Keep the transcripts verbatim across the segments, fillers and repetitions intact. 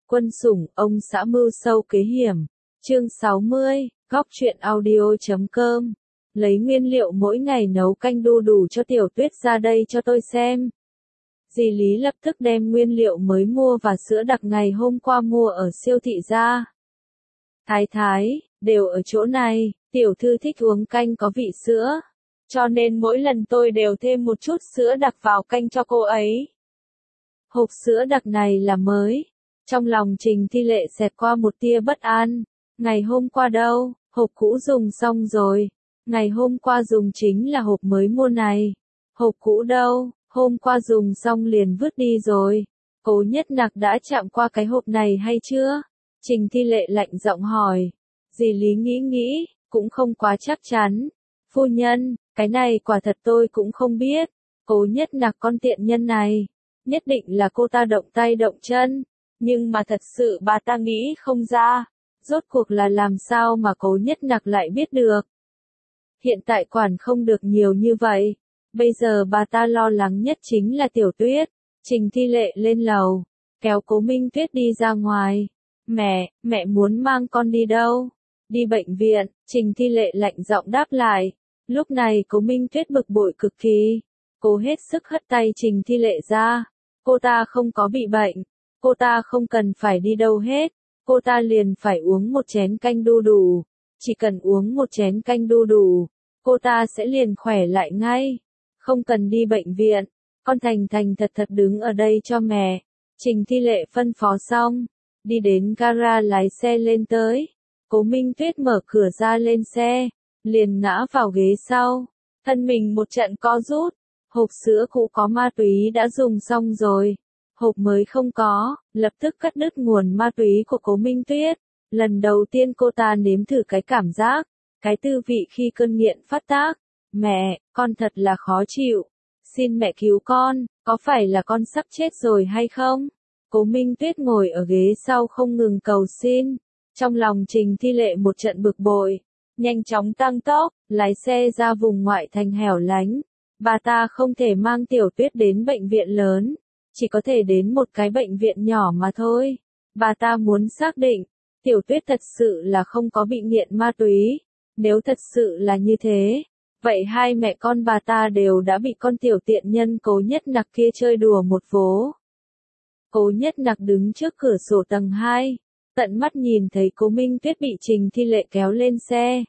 Quân sủng, ông xã mưu sâu kế hiểm. Chương sáu mươi, góc truyện audio chấm com. Lấy nguyên liệu mỗi ngày nấu canh đu đủ cho Tiểu Tuyết ra đây cho tôi xem. Dì Lý lập tức đem nguyên liệu mới mua và sữa đặc ngày hôm qua mua ở siêu thị ra. Thái thái, đều ở chỗ này, tiểu thư thích uống canh có vị sữa. Cho nên mỗi lần tôi đều thêm một chút sữa đặc vào canh cho cô ấy. Hộp sữa đặc này là mới. Trong lòng Trình Thi Lệ xẹt qua một tia bất an. Ngày hôm qua đâu, hộp cũ dùng xong rồi. Ngày hôm qua dùng chính là hộp mới mua này. Hộp cũ đâu, hôm qua dùng xong liền vứt đi rồi. Cố Nhất Nặc đã chạm qua cái hộp này hay chưa? Trình Thi Lệ lạnh giọng hỏi. Dì Lý nghĩ nghĩ, cũng không quá chắc chắn. Phu nhân, cái này quả thật tôi cũng không biết. Cố Nhất Nặc con tiện nhân này. Nhất định là cô ta động tay động chân. Nhưng mà thật sự bà ta nghĩ không ra. Rốt cuộc là làm sao mà Cố Nhất Nặc lại biết được. Hiện tại quản không được nhiều như vậy. Bây giờ bà ta lo lắng nhất chính là Tiểu Tuyết. Trình Thi Lệ lên lầu, kéo Cố Minh Tuyết đi ra ngoài. Mẹ, mẹ muốn mang con đi đâu? Đi bệnh viện, Trình Thi Lệ lạnh giọng đáp lại. Lúc này Cố Minh Tuyết bực bội cực kỳ. Cô hết sức hất tay Trình Thi Lệ ra. Cô ta không có bị bệnh. Cô ta không cần phải đi đâu hết. Cô ta liền phải uống một chén canh đu đủ. Chỉ cần uống một chén canh đu đủ, cô ta sẽ liền khỏe lại ngay. Không cần đi bệnh viện. Con thành thành thật thật đứng ở đây cho mẹ. Trình Thi Lệ phân phó xong. Đi đến gara lái xe lên tới. Cố Minh Tuyết mở cửa ra lên xe. Liền ngã vào ghế sau. Thân mình một trận co rút. Hộp sữa cũ có ma túy đã dùng xong rồi. Hộp mới không có, lập tức cắt đứt nguồn ma túy của Cố Minh Tuyết. Lần đầu tiên cô ta nếm thử cái cảm giác, cái tư vị khi cơn nghiện phát tác. Mẹ, con thật là khó chịu. Xin mẹ cứu con, có phải là con sắp chết rồi hay không? Cố Minh Tuyết ngồi ở ghế sau không ngừng cầu xin. Trong lòng Trình Thi Lệ một trận bực bội. Nhanh chóng tăng tốc, lái xe ra vùng ngoại thành hẻo lánh. Bà ta không thể mang Tiểu Tuyết đến bệnh viện lớn. Chỉ có thể đến một cái bệnh viện nhỏ mà thôi. Bà ta muốn xác định, Tiểu Tuyết thật sự là không có bị nghiện ma túy. Nếu thật sự là như thế, vậy hai mẹ con bà ta đều đã bị con tiểu tiện nhân Cố Nhất Nặc kia chơi đùa một vố. Cố Nhất Nặc đứng trước cửa sổ tầng hai, tận mắt nhìn thấy Cố Minh Tuyết bị Trình Thi Lệ kéo lên xe.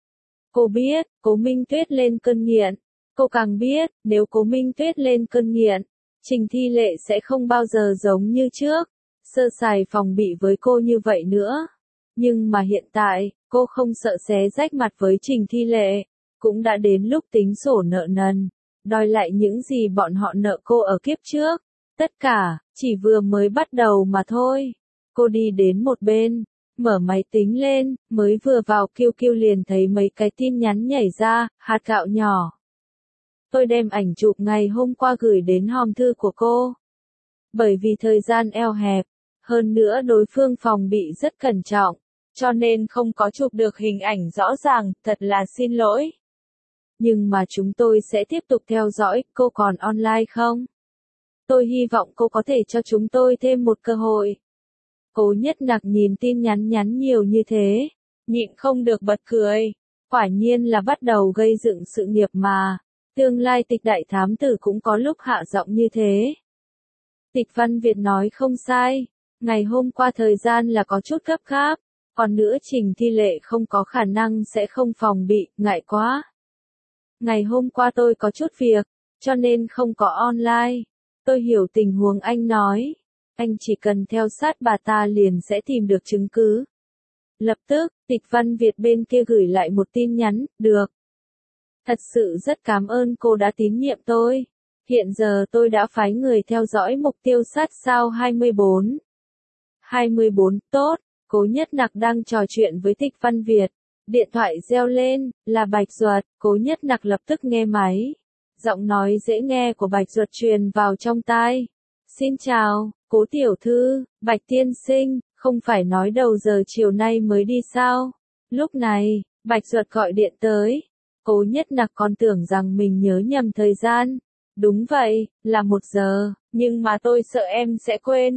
Cô biết, Cố Minh Tuyết lên cơn nghiện. Cô càng biết, nếu Cố Minh Tuyết lên cơn nghiện, Trình Thi Lệ sẽ không bao giờ giống như trước, sơ sài phòng bị với cô như vậy nữa. Nhưng mà hiện tại, cô không sợ xé rách mặt với Trình Thi Lệ, cũng đã đến lúc tính sổ nợ nần, đòi lại những gì bọn họ nợ cô ở kiếp trước. Tất cả, chỉ vừa mới bắt đầu mà thôi. Cô đi đến một bên, mở máy tính lên, mới vừa vào Q Q liền thấy mấy cái tin nhắn nhảy ra, hạt gạo nhỏ. Tôi đem ảnh chụp ngày hôm qua gửi đến hòm thư của cô. Bởi vì thời gian eo hẹp, hơn nữa đối phương phòng bị rất cẩn trọng, cho nên không có chụp được hình ảnh rõ ràng, thật là xin lỗi. Nhưng mà chúng tôi sẽ tiếp tục theo dõi, cô còn online không? Tôi hy vọng cô có thể cho chúng tôi thêm một cơ hội. Cố Nhất Nặc nhìn tin nhắn nhắn nhiều như thế, nhịn không được bật cười. Quả nhiên là bắt đầu gây dựng sự nghiệp mà. Tương lai Tịch đại thám tử cũng có lúc hạ giọng như thế. Tịch Văn Việt nói không sai. Ngày hôm qua thời gian là có chút gấp gáp. Còn nữa Trình Thi Lệ không có khả năng sẽ không phòng bị, ngại quá. Ngày hôm qua tôi có chút việc, cho nên không có online. Tôi hiểu tình huống anh nói. Anh chỉ cần theo sát bà ta liền sẽ tìm được chứng cứ. Lập tức, Tịch Văn Việt bên kia gửi lại một tin nhắn, được. Thật sự rất cảm ơn cô đã tín nhiệm tôi. Hiện giờ tôi đã phái người theo dõi mục tiêu sát sao hai mươi bốn. hai mươi bốn, tốt. Cố Nhất Nặc đang trò chuyện với Tịch Văn Việt. Điện thoại reo lên, là Bạch Duật. Cố Nhất Nặc lập tức nghe máy. Giọng nói dễ nghe của Bạch Duật truyền vào trong tai. Xin chào, Cố tiểu thư, Bạch tiên sinh, không phải nói đầu giờ chiều nay mới đi sao? Lúc này, Bạch Duật gọi điện tới. Cố Nhất Nặc còn tưởng rằng mình nhớ nhầm thời gian. Đúng vậy, là một giờ, nhưng mà tôi sợ em sẽ quên.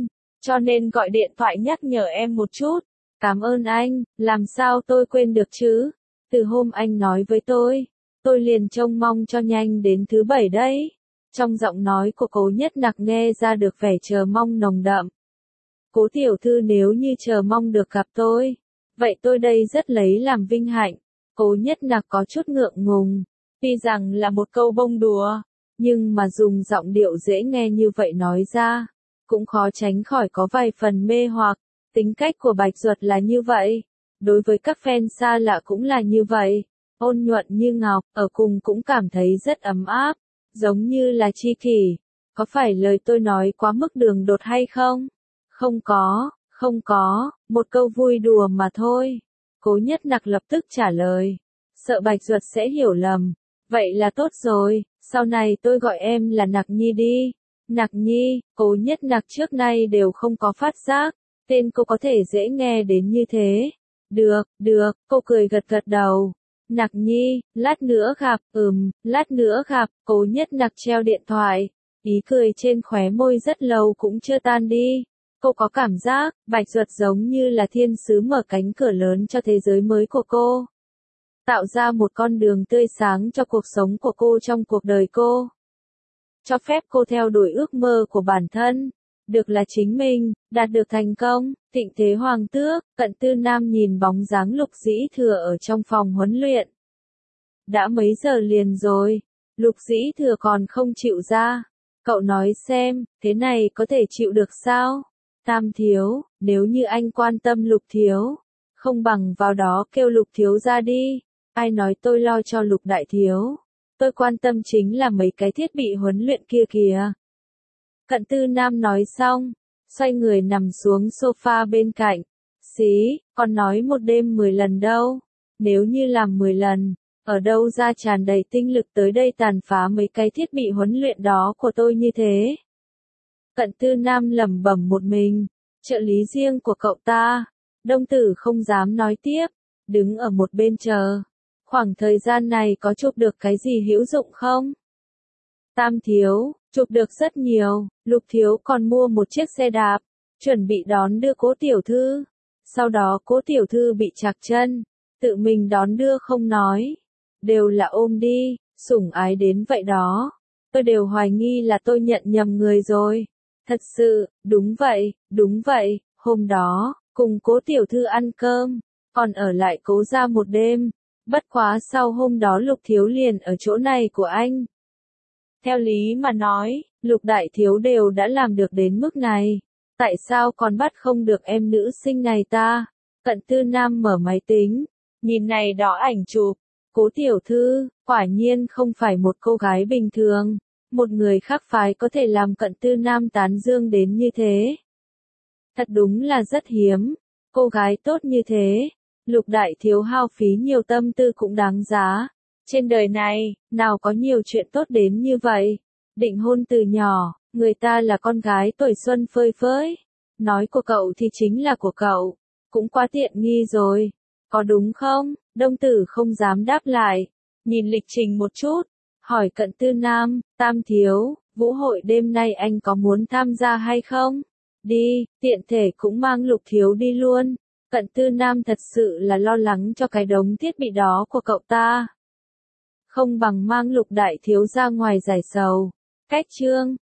cho nên gọi điện thoại nhắc nhở em một chút. Cảm ơn anh, làm sao tôi quên được chứ? Từ hôm anh nói với tôi, tôi liền trông mong cho nhanh đến thứ bảy đấy. Trong giọng nói của Cố Nhất Nặc nghe ra được vẻ chờ mong nồng đậm. Cố tiểu thư nếu như chờ mong được gặp tôi, vậy tôi đây rất lấy làm vinh hạnh. Cố Nhất Nặc có chút ngượng ngùng, tuy rằng là một câu bông đùa, nhưng mà dùng giọng điệu dễ nghe như vậy nói ra, cũng khó tránh khỏi có vài phần mê hoặc. Tính cách của Bạch Duật là như vậy, đối với các fan xa lạ cũng là như vậy, ôn nhuận như ngọc, ở cùng cũng cảm thấy rất ấm áp, giống như là tri kỷ. Có phải lời tôi nói quá mức đường đột hay không? Không có, không có, một câu vui đùa mà thôi. Cố Nhất Nặc lập tức trả lời, sợ Bạch Duật sẽ hiểu lầm. Vậy là tốt rồi, sau này tôi gọi em là Nặc Nhi đi. Nặc Nhi, Cố Nhất Nặc trước nay đều không có phát giác, tên cô có thể dễ nghe đến như thế. Được, được, cô cười gật gật đầu. Nặc Nhi, lát nữa gặp, ừm, lát nữa gặp. Cố Nhất Nặc treo điện thoại, ý cười trên khóe môi rất lâu cũng chưa tan đi. Cô có cảm giác, Bạch Duật giống như là thiên sứ mở cánh cửa lớn cho thế giới mới của cô. Tạo ra một con đường tươi sáng cho cuộc sống của cô trong cuộc đời cô. Cho phép cô theo đuổi ước mơ của bản thân. Được là chính mình, đạt được thành công. Thịnh thế hoàng tước, Cận Tư Nam nhìn bóng dáng Lục Dĩ Thừa ở trong phòng huấn luyện. Đã mấy giờ liền rồi, Lục Dĩ Thừa còn không chịu ra. Cậu nói xem, thế này có thể chịu được sao? Tam thiếu, nếu như anh quan tâm Lục thiếu, không bằng vào đó kêu Lục thiếu ra đi. Ai nói tôi lo cho Lục đại thiếu? Tôi quan tâm chính là mấy cái thiết bị huấn luyện kia kìa. Cận Tư Nam nói xong, xoay người nằm xuống sofa bên cạnh. Xí, còn nói một đêm mười lần đâu. Nếu như làm mười lần, ở đâu ra tràn đầy tinh lực tới đây tàn phá mấy cái thiết bị huấn luyện đó của tôi như thế. Cận Tư Nam lẩm bẩm một mình, trợ lý riêng của cậu ta. Đông Tử không dám nói tiếp, đứng ở một bên chờ. Khoảng thời gian này có chụp được cái gì hữu dụng không? Tam thiếu, chụp được rất nhiều. Lục thiếu còn mua một chiếc xe đạp, chuẩn bị đón đưa Cố tiểu thư. Sau đó Cố tiểu thư bị trạc chân, tự mình đón đưa không nói, đều là ôm đi, sủng ái đến vậy đó. Tôi đều hoài nghi là tôi nhận nhầm người rồi. Thật sự, đúng vậy, đúng vậy, hôm đó, cùng Cố tiểu thư ăn cơm, còn ở lại Cố gia một đêm. Bất quá sau hôm đó Lục thiếu liền ở chỗ này của anh. Theo lý mà nói, Lục đại thiếu đều đã làm được đến mức này. Tại sao còn bắt không được em nữ sinh này ta? Cận Tư Nam mở máy tính, nhìn này đó ảnh chụp. Cố tiểu thư, quả nhiên không phải một cô gái bình thường. Một người khác phái có thể làm Cận Tư Nam tán dương đến như thế. Thật đúng là rất hiếm. Cô gái tốt như thế. Lục đại thiếu hao phí nhiều tâm tư cũng đáng giá. Trên đời này, nào có nhiều chuyện tốt đến như vậy. Định hôn từ nhỏ, người ta là con gái tuổi xuân phơi phới. Nói của cậu thì chính là của cậu. Cũng quá tiện nghi rồi. Có đúng không? Đông Tử không dám đáp lại. Nhìn lịch trình một chút. Hỏi Cận Tư Nam, Tam thiếu, vũ hội đêm nay anh có muốn tham gia hay không? Đi, tiện thể cũng mang Lục thiếu đi luôn. Cận Tư Nam thật sự là lo lắng cho cái đống thiết bị đó của cậu ta. Không bằng mang Lục đại thiếu ra ngoài giải sầu. Cách chương